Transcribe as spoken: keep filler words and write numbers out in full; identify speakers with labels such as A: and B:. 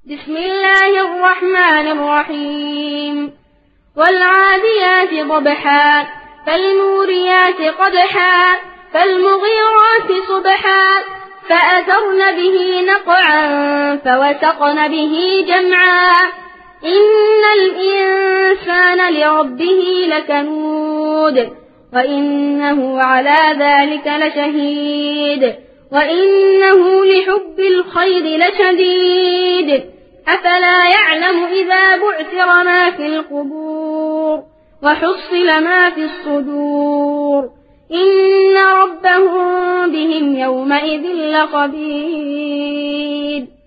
A: بسم الله الرحمن الرحيم والعاديات ضبحا فالموريات قدحا فالمغيرات صبحا فأثرن به نقعا فوسقن به جمعا إن الإنسان لربه لكنود وإنه على ذلك لشهيد وإنه لحب الخير لشديد أفلا يعلم إذا بعثر ما في القبور وحصل ما في الصدور إن ربهم بهم يومئذ لخبير.